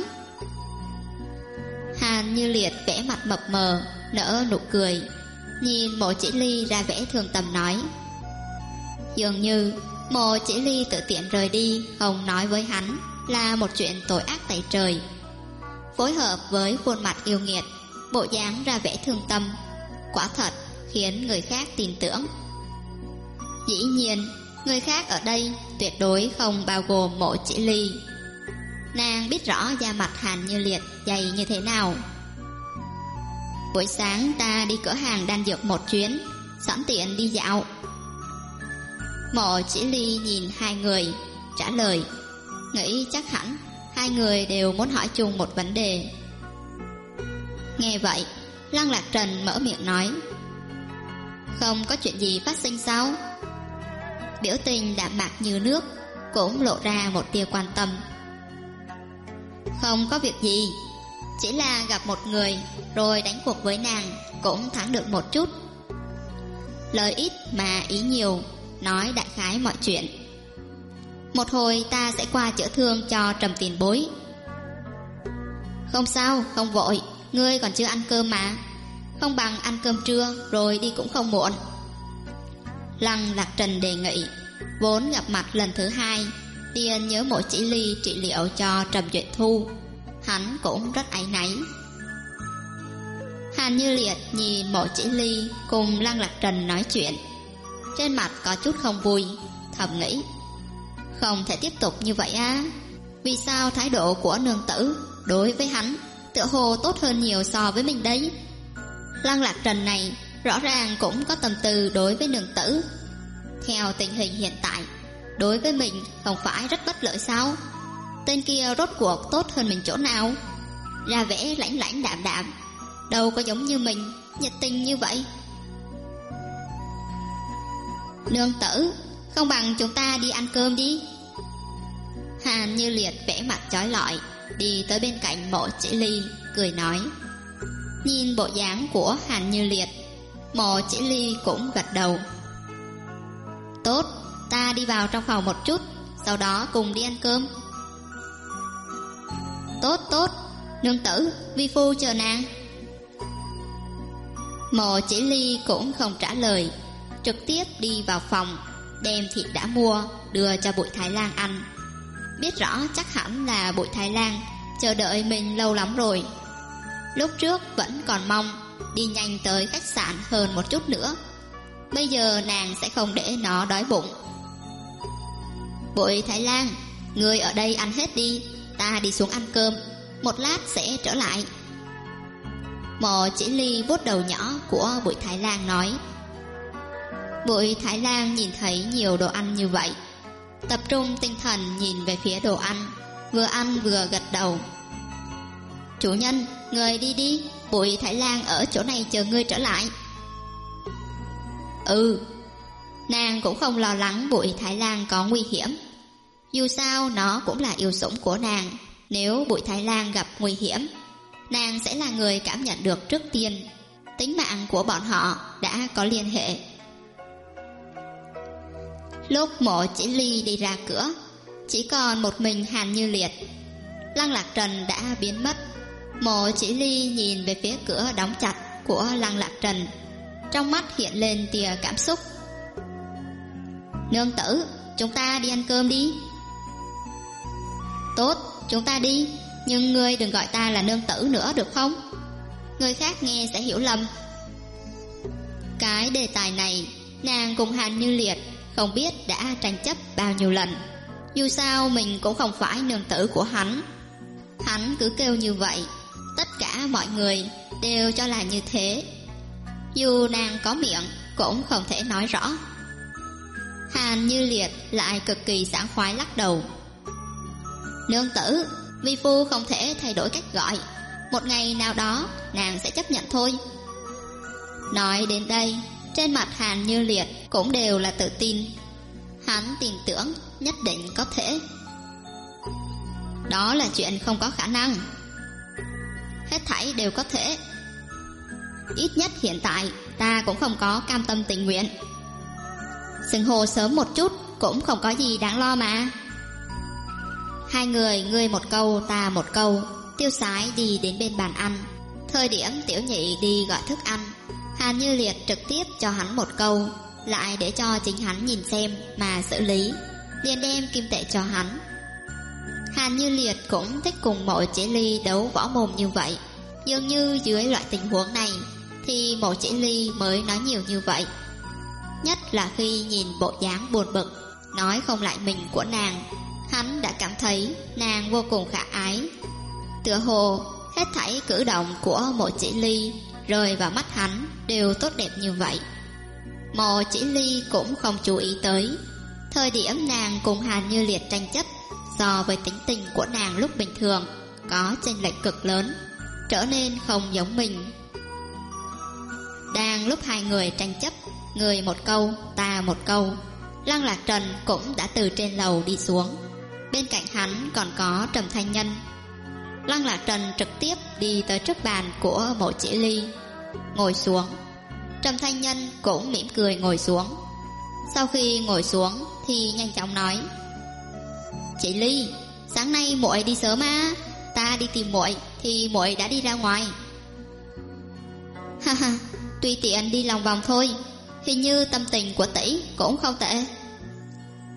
Hàn Như Liệt vẽ mặt mập mờ, nở nụ cười, nhìn Mộ Chỉ Ly ra vẻ thương tâm nói. Dường như Mộ Chỉ Ly tự tiện rời đi, không nói với hắn là một chuyện tội ác tày trời. Phối hợp với khuôn mặt yêu nghiệt, bộ dáng ra vẻ thương tâm, quả thật khiến người khác tin tưởng. Dĩ nhiên người khác ở đây tuyệt đối không bao gồm Mộ Chỉ Ly. Nàng biết rõ da mặt Hàn Như Liệt dày như thế nào. Buổi sáng ta đi cửa hàng đan dược một chuyến, sẵn tiện đi dạo. Mộ Chỉ Ly nhìn hai người, trả lời, nghĩ chắc hẳn hai người đều muốn hỏi chung một vấn đề. Nghe vậy, Lăng Lạc Trần mở miệng nói, không có chuyện gì phát sinh sao? Biểu tình đạm mạc như nước, cũng lộ ra một tia quan tâm. Không có việc gì, chỉ là gặp một người rồi đánh cuộc với nàng, cũng thắng được một chút. Lời ít mà ý nhiều, nói đại khái mọi chuyện. Một hồi ta sẽ qua chữa thương cho Trầm tiền bối. Không sao, không vội, ngươi còn chưa ăn cơm mà. Không bằng ăn cơm trưa rồi đi cũng không muộn. Lăng Lạc Trần đề nghị. Vốn gặp mặt lần thứ hai, liền nhớ Mộ Chỉ Ly trị liệu cho Trầm Duyệt Thu, hắn cũng rất áy náy. Hàn Như Liệt nhìn Mộ Chỉ Ly cùng Lăng Lạc Trần nói chuyện, trên mặt có chút không vui, thầm nghĩ không thể tiếp tục như vậy á. Vì sao thái độ của nương tử đối với hắn tựa hồ tốt hơn nhiều so với mình đấy? Lăng Lạc Trần này rõ ràng cũng có tâm tư đối với nương tử. Theo tình hình hiện tại, đối với mình không phải rất bất lợi sao? Tên kia rốt cuộc tốt hơn mình chỗ nào? Ra vẻ lãnh lãnh đạm đạm, đâu có giống như mình nhiệt tình như vậy. Nương tử, không bằng chúng ta đi ăn cơm đi. Hàn Như Liệt vẻ mặt chói lọi đi tới bên cạnh Mộ Chỉ Ly, cười nói. Nhìn bộ dáng của Hàn Như Liệt, Mộ Chỉ Ly cũng gật đầu. Tốt, ta đi vào trong phòng một chút, sau đó cùng đi ăn cơm. Tốt tốt, nương tử, vi phu chờ nàng. Mộ Chỉ Ly cũng không trả lời, trực tiếp đi vào phòng, đem thịt đã mua đưa cho Bụi Thái Lan ăn. Biết rõ chắc hẳn là Bụi Thái Lan chờ đợi mình lâu lắm rồi. Lúc trước vẫn còn mong đi nhanh tới khách sạn hơn một chút nữa, bây giờ nàng sẽ không để nó đói bụng. Bụi Thái Lan, ngươi ở đây ăn hết đi, ta đi xuống ăn cơm, một lát sẽ trở lại. Mộ Chỉ Ly vuốt đầu nhỏ của Bụi Thái Lan nói. Bụi Thái Lan nhìn thấy nhiều đồ ăn như vậy, tập trung tinh thần nhìn về phía đồ ăn vừa gật đầu. Chủ nhân, người đi đi, Bụi Thái Lan ở chỗ này chờ ngươi trở lại. Nàng cũng không lo lắng Bụi Thái Lan có nguy hiểm, dù sao nó cũng là yêu sủng của nàng. Nếu Bụi Thái Lan gặp nguy hiểm, nàng sẽ là người cảm nhận được trước tiên. Tính mạng của bọn họ đã có liên hệ. Lúc Mộ Chỉ Ly đi ra cửa, chỉ còn một mình Hàn Như Liệt. Lăng Lạc Trần đã biến mất. Mộ Chỉ Ly nhìn về phía cửa đóng chặt của Lăng Lạc Trần, trong mắt hiện lên tia cảm xúc. Nương tử, chúng ta đi ăn cơm đi. Tốt, chúng ta đi, nhưng ngươi đừng gọi ta là nương tử nữa được không? Người khác nghe sẽ hiểu lầm. Cái đề tài này nàng cùng Hàn Như Liệt không biết đã tranh chấp bao nhiêu lần. Dù sao mình cũng không phải nương tử của hắn. Hắn cứ kêu như vậy, tất cả mọi người đều cho là như thế. Dù nàng có miệng cũng không thể nói rõ. Hàn Như Liệt lại cực kỳ sảng khoái lắc đầu. Nương tử, vi phu không thể thay đổi cách gọi, một ngày nào đó nàng sẽ chấp nhận thôi. Nói đến đây, trên mặt Hàn Như Liệt cũng đều là tự tin. Hắn tin tưởng nhất định có thể. Đó là chuyện không có khả năng. Hết thảy đều có thể. Ít nhất hiện tại ta cũng không có cam tâm tình nguyện. Xưng hô sớm một chút cũng không có gì đáng lo mà. Hai người, ngươi một câu ta một câu, tiêu sái đi đến bên bàn ăn. Thời điểm Tiểu Nhị đi gọi thức ăn, Hàn Như Liệt trực tiếp cho hắn một câu, lại để cho chính hắn nhìn xem mà xử lý, liền đem kim tệ cho hắn. Hàn Như Liệt cũng thích cùng Mộ Chỉ Ly đấu võ mồm như vậy. Dường như dưới loại tình huống này thì Mộ Chỉ Ly mới nói nhiều như vậy. Nhất là khi nhìn bộ dáng buồn bực, nói không lại mình của nàng, hắn đã cảm thấy nàng vô cùng khả ái. Tựa hồ hết thảy cử động của Mộ Chỉ Ly rơi vào mắt hắn đều tốt đẹp như vậy. Mộ Chỉ Ly cũng không chú ý tới thời điểm nàng cùng Hàn Như Liệt tranh chấp, so với tính tình của nàng lúc bình thường có chênh lệch cực lớn, trở nên không giống mình. Đang lúc hai người tranh chấp, người một câu ta một câu, Lăng Lạc Trần cũng đã từ trên lầu đi xuống. Bên cạnh hắn còn có Trầm Thanh Nhân. Lăng Lạc Trần trực tiếp đi tới trước bàn của Mộ Chỉ Ly, ngồi xuống. Trầm Thanh Nhân cũng mỉm cười ngồi xuống. Sau khi ngồi xuống thì nhanh chóng nói: Chỉ Ly, sáng nay muội đi sớm á, ta đi tìm muội thì muội đã đi ra ngoài. Ha ha, tùy tiện đi lòng vòng thôi, hình như tâm tình của tỷ cũng không tệ.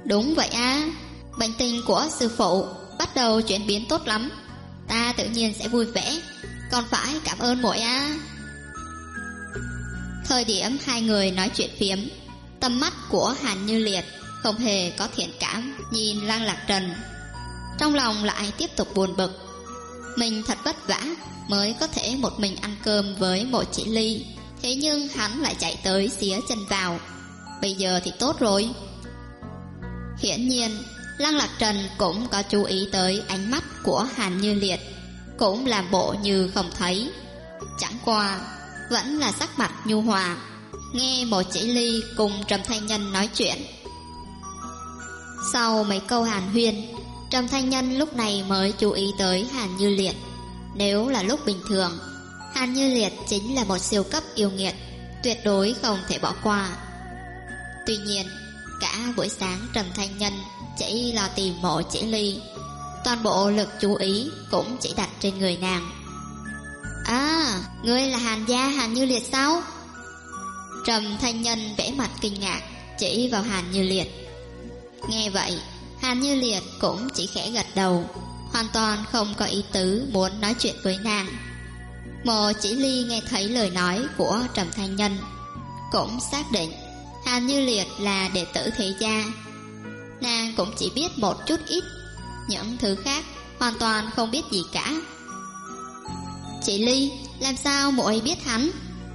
Đúng vậy á, bệnh tình của sư phụ bắt đầu chuyển biến tốt lắm. Ta tự nhiên sẽ vui vẻ, còn phải cảm ơn muội á. Thời điểm hai người nói chuyện phiếm, tầm mắt của Hàn Như Liệt không hề có thiện cảm nhìn Lăng Lạc Trần. Trong lòng lại tiếp tục buồn bực. Mình thật vất vả mới có thể một mình ăn cơm với Mộ Chỉ Ly, thế nhưng hắn lại chạy tới xía chân vào. Bây giờ thì tốt rồi. Hiển nhiên Lăng Lạc Trần cũng có chú ý tới ánh mắt của Hàn Như Liệt, cũng làm bộ như không thấy. Chẳng qua vẫn là sắc mặt nhu hòa, nghe Mộ Chỉ Ly cùng Trầm Thanh Nhân nói chuyện. Sau mấy câu hàn huyên, Trầm Thanh Nhân lúc này mới chú ý tới Hàn Như Liệt. Nếu là lúc bình thường, Hàn Như Liệt chính là một siêu cấp yêu nghiệt, tuyệt đối không thể bỏ qua. Tuy nhiên cả buổi sáng Trầm Thanh Nhân chỉ lo tìm Mộ Chỉ Ly, toàn bộ lực chú ý cũng chỉ đặt trên người nàng. À, ngươi là Hàn gia Hàn Như Liệt sao? Trầm Thanh Nhân vẽ mặt kinh ngạc chỉ vào Hàn Như Liệt. Nghe vậy Hàn Như Liệt cũng chỉ khẽ gật đầu, hoàn toàn không có ý tứ muốn nói chuyện với nàng. Mộ Chỉ Ly nghe thấy lời nói của Trầm Thanh Nhân, cũng xác định Hàn Như Liệt là đệ tử thế gia. Nàng cũng chỉ biết một chút ít, những thứ khác hoàn toàn không biết gì cả. Chỉ Ly, làm sao muội biết hắn?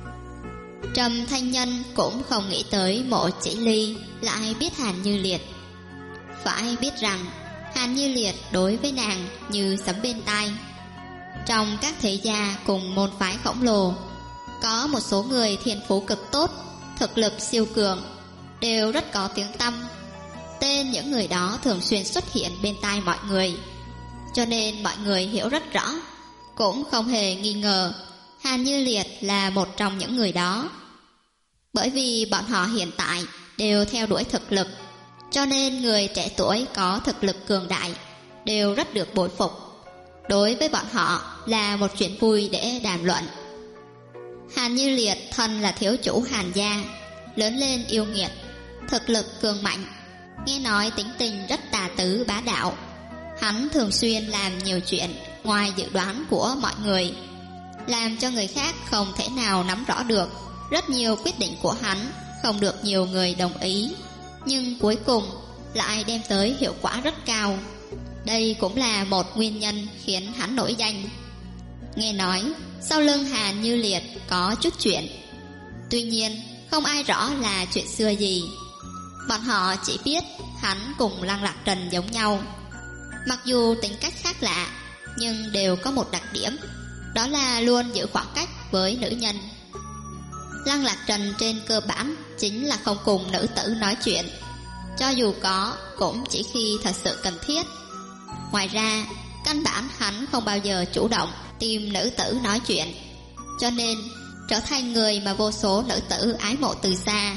Trầm Thanh Nhân cũng không nghĩ tới Mộ Chỉ Ly lại biết Hàn Như Liệt. Phải biết rằng Hàn Như Liệt đối với nàng như sấm bên tai. Trong các thế gia cùng môn phái khổng lồ, có một số người thiên phú cực tốt, thực lực siêu cường, đều rất có tiếng tăm. Tên những người đó thường xuyên xuất hiện bên tai mọi người, cho nên mọi người hiểu rất rõ, cũng không hề nghi ngờ Hàn Như Liệt là một trong những người đó. Bởi vì bọn họ hiện tại đều theo đuổi thực lực, cho nên người trẻ tuổi có thực lực cường đại đều rất được bội phục. Đối với bọn họ là một chuyện vui để đàm luận. Hàn Như Liệt thân là thiếu chủ Hàn gia, lớn lên yêu nghiệt, thực lực cường mạnh, nghe nói tính tình rất tà tứ bá đạo. Hắn thường xuyên làm nhiều chuyện ngoài dự đoán của mọi người, làm cho người khác không thể nào nắm rõ được. Rất nhiều quyết định của hắn không được nhiều người đồng ý, nhưng cuối cùng lại đem tới hiệu quả rất cao. Đây cũng là một nguyên nhân khiến hắn nổi danh. Nghe nói sau lưng Hàn Như Liệt có chút chuyện, tuy nhiên không ai rõ là chuyện xưa gì. Bọn họ chỉ biết hắn cùng Lăng Lạc Trần giống nhau. Mặc dù tính cách khác lạ, nhưng đều có một đặc điểm, đó là luôn giữ khoảng cách với nữ nhân. Lăng Lạc Trần trên cơ bản chính là không cùng nữ tử nói chuyện, cho dù có cũng chỉ khi thật sự cần thiết. Ngoài ra căn bản hắn không bao giờ chủ động tìm nữ tử nói chuyện, cho nên trở thành người mà vô số nữ tử ái mộ từ xa.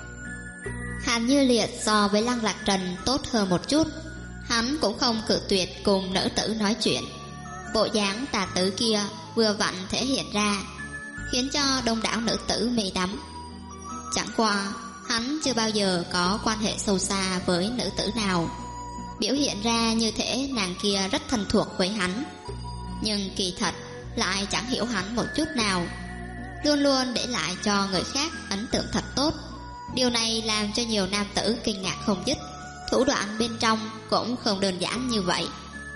Hàn Như Liệt so với Lăng Lạc Trần tốt hơn một chút, hắn cũng không cự tuyệt cùng nữ tử nói chuyện. Bộ dáng tà tử kia vừa vặn thể hiện ra, khiến cho đông đảo nữ tử mê đắm. Chẳng qua hắn chưa bao giờ có quan hệ sâu xa với nữ tử nào, biểu hiện ra như thể nàng kia rất thân thuộc với hắn, nhưng kỳ thật lại chẳng hiểu hắn một chút nào, luôn luôn để lại cho người khác ấn tượng thật tốt. Điều này làm cho nhiều nam tử kinh ngạc không dứt, thủ đoạn bên trong cũng không đơn giản như vậy.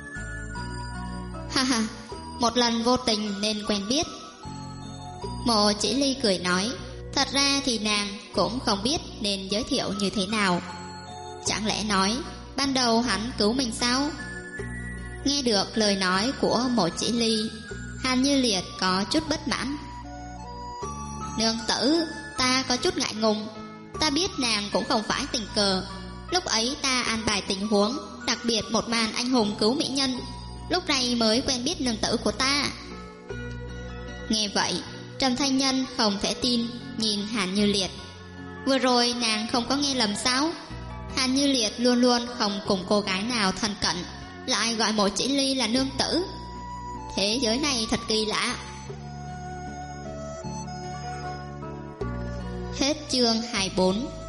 Ha ha, một lần vô tình nên quen biết. Mộ Chỉ Ly cười nói, thật ra thì nàng cũng không biết nên giới thiệu như thế nào. Chẳng lẽ nói ban đầu hắn cứu mình sao? Nghe được lời nói của Mộ Chỉ Ly, Hàn Như Liệt có chút bất mãn. Nương tử, ta có chút ngại ngùng. Ta biết nàng cũng không phải tình cờ. Lúc ấy ta an bài tình huống, đặc biệt một màn anh hùng cứu mỹ nhân, lúc này mới quen biết nương tử của ta. Nghe vậy Trầm Thanh Nhân không thể tin nhìn Hàn Như Liệt. Vừa rồi nàng không có nghe lầm sao? Hàn Như Liệt luôn luôn không cùng cô gái nào thân cận, lại gọi Mộ Chỉ Ly là nương tử. Thế giới này thật kỳ lạ. Hết chương 24.